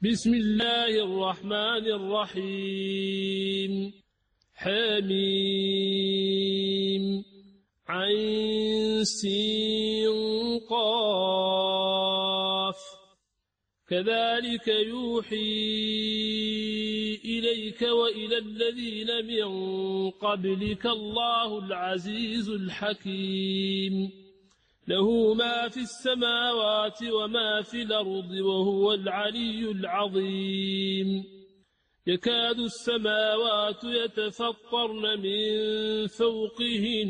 بسم الله الرحمن الرحيم حميم عين سين قاف كذلك يوحي إليك وإلى الذين من قبلك الله العزيز الحكيم له ما في السماوات وما في الأرض وهو العلي العظيم يكاد السماوات يتفطرن من فوقهن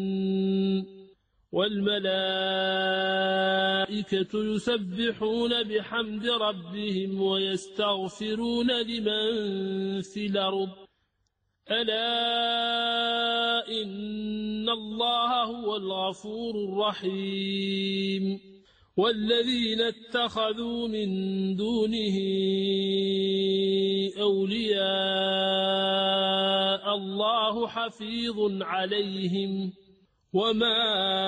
والملائكة يسبحون بحمد ربهم ويستغفرون لمن في الأرض ألا إن الله هو الغفور الرحيم والذين اتخذوا من دونه أولياء الله حفيظ عليهم وما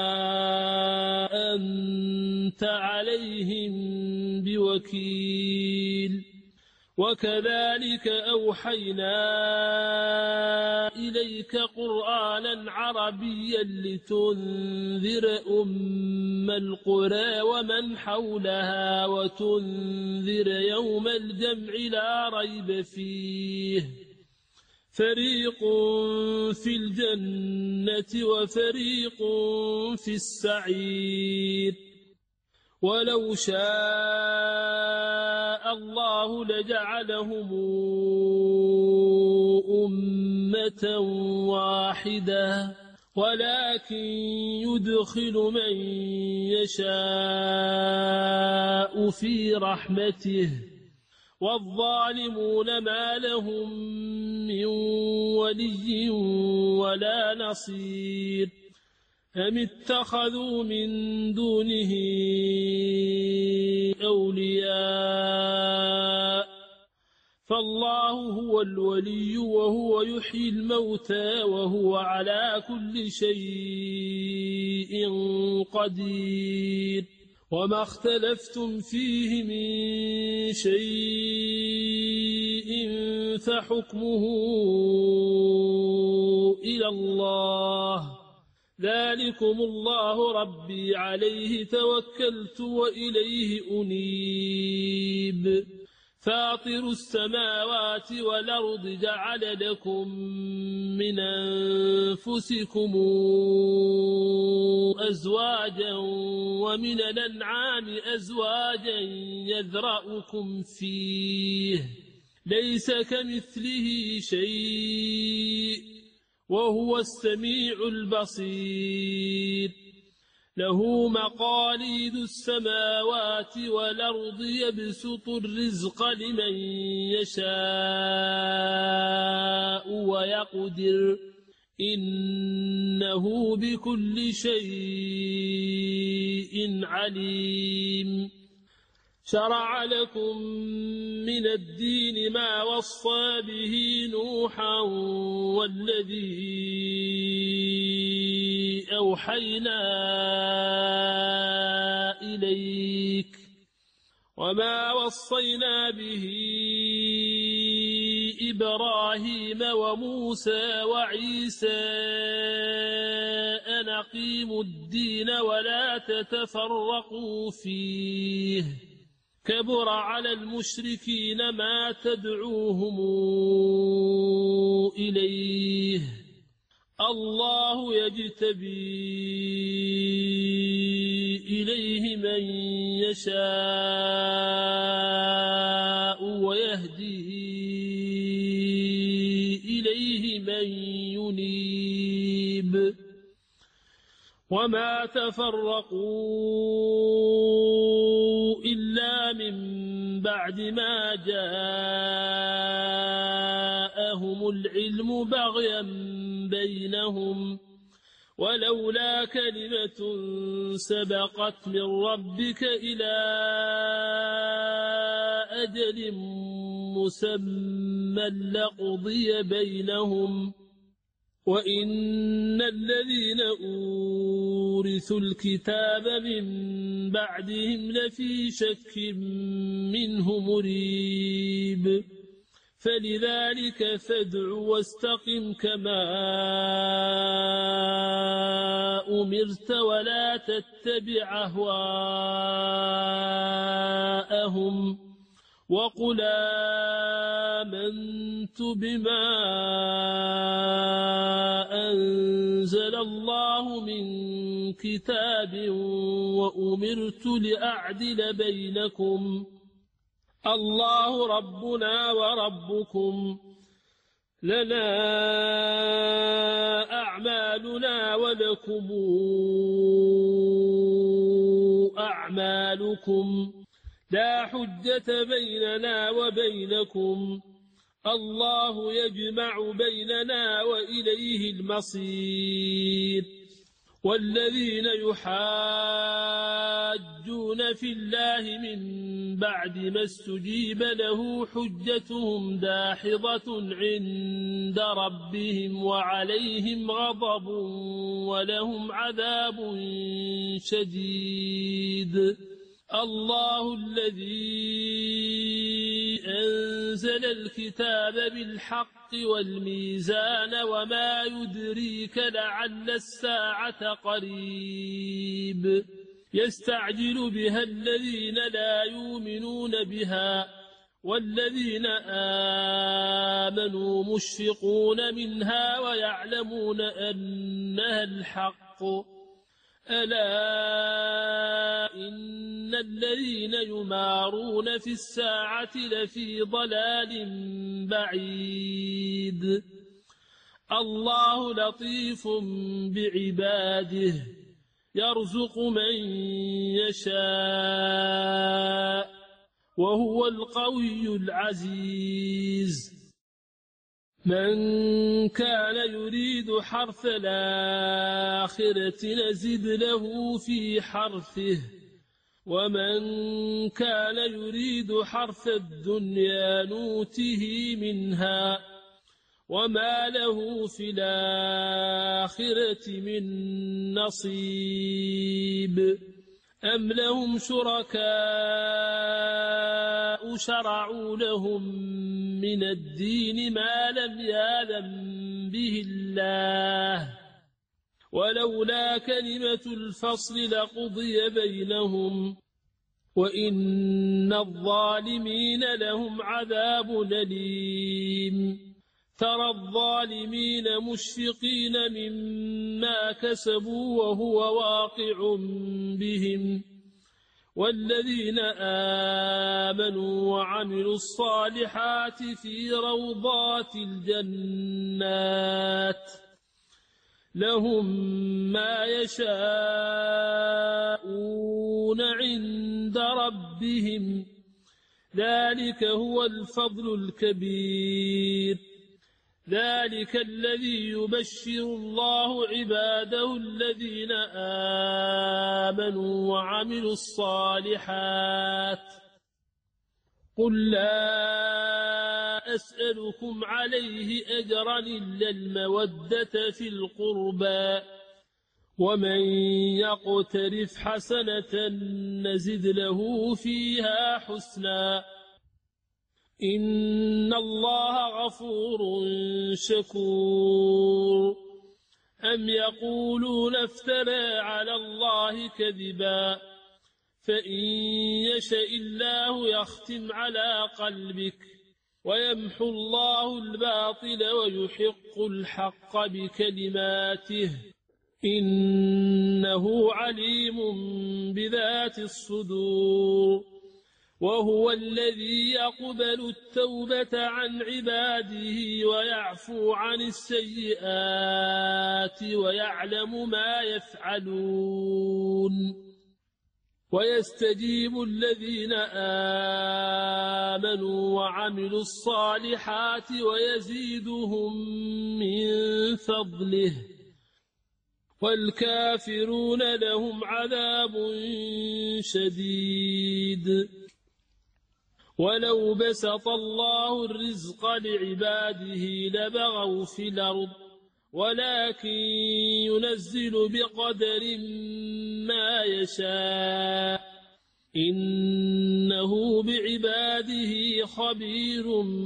أنت عليهم بوكيل وكذلك أوحينا إليك قرآنا عربيا لتنذر أم القرى ومن حولها وتنذر يوم الجمع لا ريب فيه فريق في الجنة وفريق في السعير ولو شاء الله لجعلهم أمة واحدة ولكن يدخل من يشاء في رحمته والظالمون ما لهم من ولي ولا نصير أم اتخذوا من دونه أولياء فالله هو الولي وهو يحيي الموتى وهو على كل شيء قدير وما اختلفتم فيه من شيء فحكمه إلى الله ذلكم الله ربي عليه توكلت وإليه أنيب فاطر السماوات والأرض جعل لكم من أنفسكم أزواجا ومن الأنعام أزواجا يذرأكم فيه ليس كمثله شيء وهو السميع البصير له مقاليد السماوات والأرض يبسط الرزق لمن يشاء ويقدر إنه بكل شيء عليم شرع لكم من الدين ما وصى به نوحا والذي أوحينا إليك وما وصينا به إبراهيم وموسى وعيسى أن أقيموا الدين ولا تتفرقوا فيه كبر على المشركين ما تدعوهم إليه الله يجتبي إليه من يشاء ويهدي إليه من ينيب وما تفرقوا إلا من بعد ما جاءهم العلم بغيا بينهم ولولا كلمة سبقت من ربك إلى أجل مسمى لقضي بينهم وإن الذين أورثوا الكتاب من بعدهم لفي شك منه مريب فلذلك فادع واستقم كما أمرت ولا تتبع أهواءهم وقل آمنت بما أنزل الله من كتاب وأمرت لأعدل بينكم الله ربنا وربكم لنا أعمالنا ولكم أعمالكم لا حجة بيننا وبينكم الله يجمع بيننا وإليه المصير والذين يحاجون في الله من بعد ما استجيب له حجتهم داحضة عند ربهم وعليهم غضب ولهم عذاب شديد الله الذي أنزل الكتاب بالحق والميزان وما يدريك لعل الساعة قريب يستعجل بها الذين لا يؤمنون بها والذين آمنوا مشفقون منها ويعلمون أنها الحق ألا إن الذين يمارون في الساعة لفي ضلال بعيد الله لطيف بعباده يرزق من يشاء وهو القوي العزيز من كان يريد حرث الآخرة نزد له في حرثه ومن كان يريد حرث الدنيا نوته منها وما له في الآخرة من نصيب أم لهم شركاء شرعوا لهم من الدين ما لم يأذن به الله ولولا كلمة الفصل لقضي بينهم وإن الظالمين لهم عذاب أليم ترى الظالمين مشفقين مما كسبوا وهو واقع بهم والذين آمنوا وعملوا الصالحات في روضات الجنات لهم ما يشاءون عند ربهم ذلك هو الفضل الكبير ذلك الذي يبشر الله عباده الذين آمنوا وعملوا الصالحات قل لا أسألكم عليه أجرا إلا المودة في القربى ومن يقترف حسنة نزد له فيها حسنا إن الله غفور شكور أم يقولون افترى على الله كذبا فإن يشاء الله يختم على قلبك ويمحو الله الباطل ويحق الحق بكلماته إنه عليم بذات الصدور وهو الذي يقبل التوبة عن عباده ويعفو عن السيئات ويعلم ما يفعلون ويستجيب الذين آمنوا وعملوا الصالحات ويزيدهم من فضله والكافرون لهم عذاب شديد ولو بسط الله الرزق لعباده لبغوا في الأرض ولكن ينزل بقدر ما يشاء إنه بعباده خبير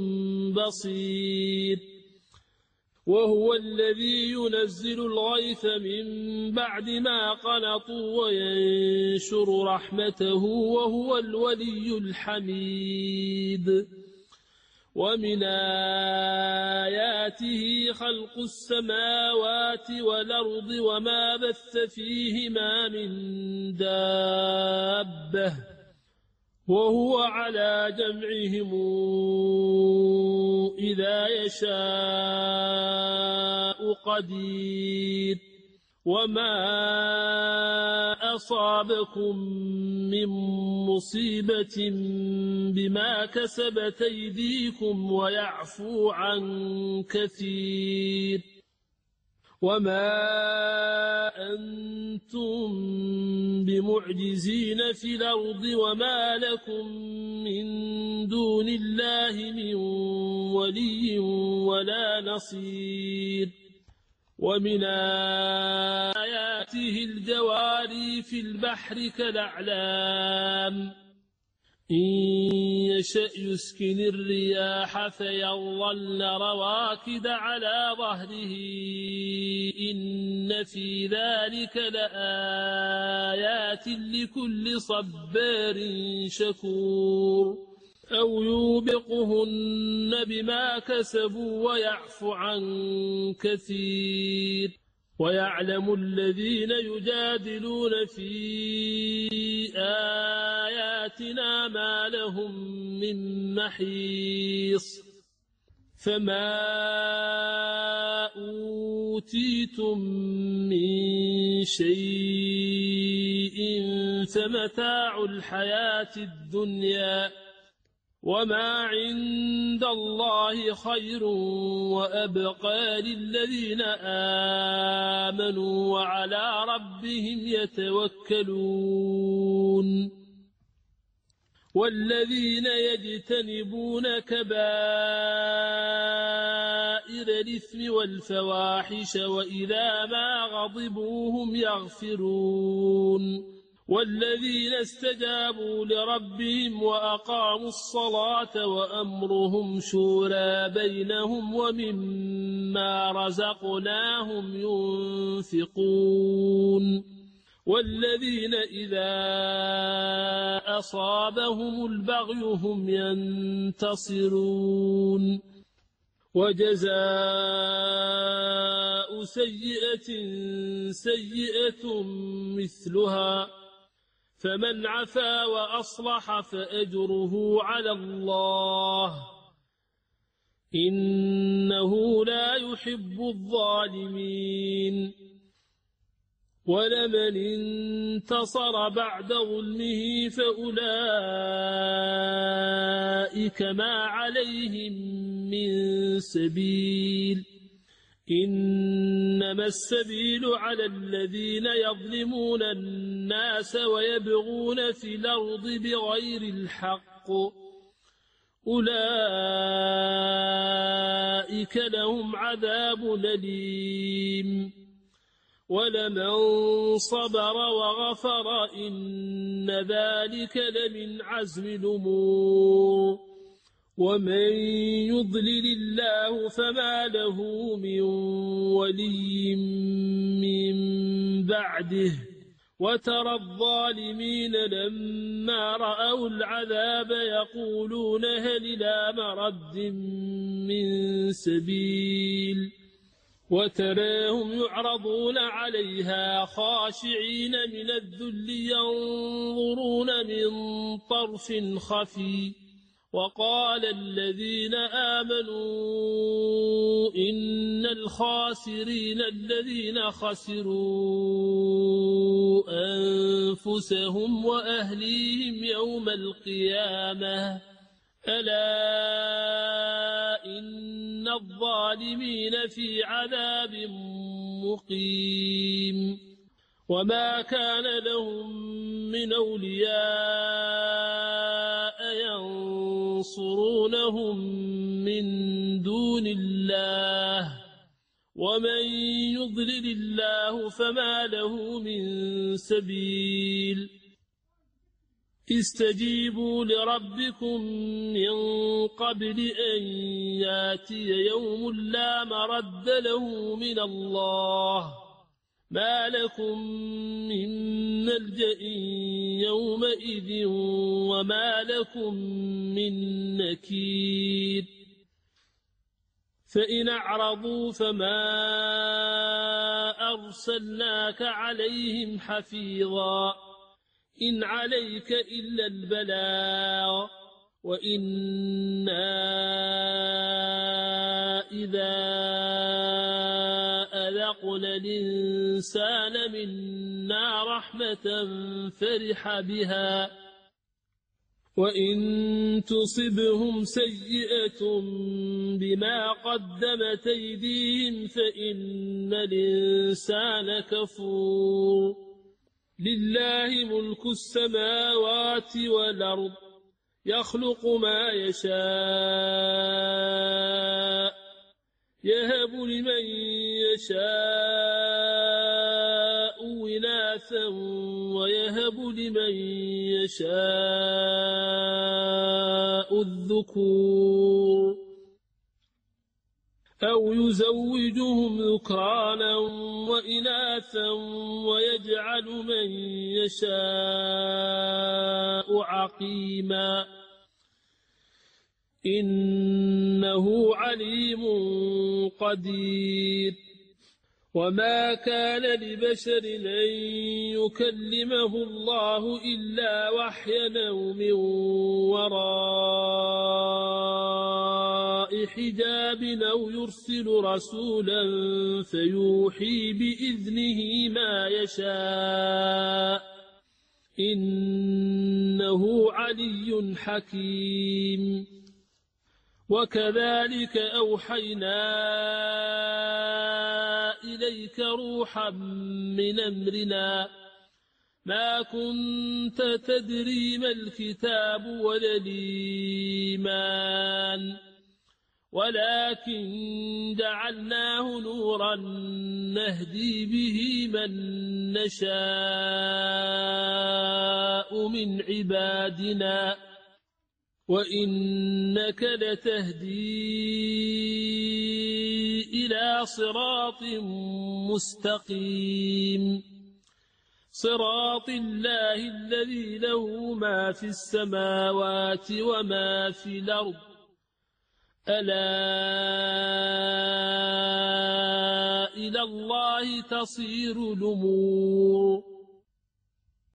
بصير وهو الذي ينزل الغيث من بعد ما قنطوا وينشر رحمته وهو الولي الحميد ومن آياته خلق السماوات والأرض وما بث فيهما من دابة وهو على جمعهم إذا يشاء قدير وما أصابكم من مصيبة بما كسبت أيديكم ويعفو عن كثير وما أنتم بمعجزين في الأرض وما لكم من دون الله من ولي ولا نصير ومن آياته الجواري في البحر كالأعلام إن يشأ يسكن الرياح فيظلن رواكد على ظهره إن في ذلك لآيات لكل صبار شكور أو يوبقهن بما كسبوا ويعفو عن كثير ويعلم الذين يجادلون في آياتنا ما لهم من محيص فما أوتيتم من شيء فمتاع الحياة الدنيا وما عند الله خير وأبقى للذين آمنوا وعلى ربهم يتوكلون والذين يجتنبون كبائر الإثم والفواحش وإذا ما غضبوا هم يغفرون والذين استجابوا لربهم وأقاموا الصلاة وأمرهم شورى بينهم ومما رزقناهم ينفقون والذين إذا أصابهم البغي هم ينتصرون وجزاء سيئة سيئة مثلها فمن عفا وأصلح فأجره على الله إنه لا يحب الظالمين ولمن انتصر بعد ظلمه فأولئك ما عليهم من سبيل إنما السبيل على الذين يظلمون الناس ويبغون في الأرض بغير الحق أولئك لهم عذاب أليم ولمن صبر وغفر إن ذلك لمن عزم الأمور ومن يضلل الله فما له من ولي من بعده وترى الظالمين لما رأوا العذاب يقولون هل إلى مرد من سبيل وتراهم يعرضون عليها خاشعين من الذل ينظرون من طرف خفي وقال الذين آمنوا إن الخاسرين الذين خسروا أنفسهم وأهليهم يوم القيامة ألا إن الظالمين في عذاب مقيم وما كان لهم من أولياء ينصرونهم من دون الله ومن يضلل الله فما له من سبيل استجيبوا لربكم من قبل أن ياتي يوم لا مرد له من الله ما لكم من ملجأ يومئذ وما لكم من نكير فإن أعرضوا فما أرسلناك عليهم حفيظا إن عليك إلا البلاغ وإنا إذا أذقنا الإنسان منا رحمة فرح بها وإن تصبهم سيئة بما قدمت أيديهم فإن الإنسان كفور لله ملك السماوات والأرض يخلق ما يشاء يهب لمن يشاء إناثا ويهب لمن يشاء الذكور أو يزوجهم ذكرانا وإناثا ويجعل من يشاء عقيما إنه عليم قدير وما كان لبشر أن يكلمه الله إلا وحيا أو من وراء حجاب أو يرسل رسولا فيوحي بإذنه ما يشاء إنه علي حكيم وكذلك أوحينا إليك روحا من أمرنا ما كنت تدري ما الكتاب ولا الإيمان ولكن جعلناه نورا نهدي به من نشاء من عبادنا وإنك لتهدي إلى صراط مستقيم صراط الله الذي له ما في السماوات وما في الأرض ألا إلى الله تصير الأمور